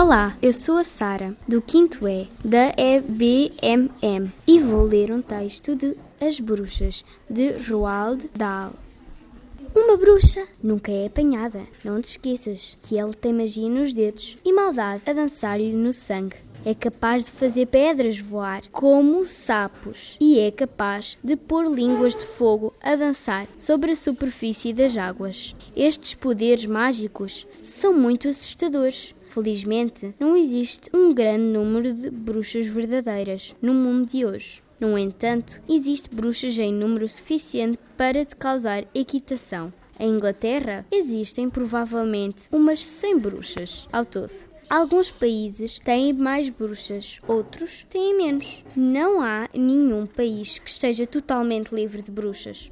Olá, eu sou a Sara, do 5º E, da EBMM, e vou ler um texto de As Bruxas, de Roald Dahl. Uma bruxa nunca é apanhada. Não te esqueças que ela tem magia nos dedos e maldade a dançar-lhe no sangue. É capaz de fazer pedras voar como sapos e é capaz de pôr línguas de fogo a dançar sobre a superfície das águas. Estes poderes mágicos são muito assustadores. Felizmente, não existe um grande número de bruxas verdadeiras no mundo de hoje. No entanto, existe bruxas em número suficiente para te causar equitação. Em Inglaterra, existem provavelmente umas 100 bruxas ao todo. Alguns países têm mais bruxas, outros têm menos. Não há nenhum país que esteja totalmente livre de bruxas.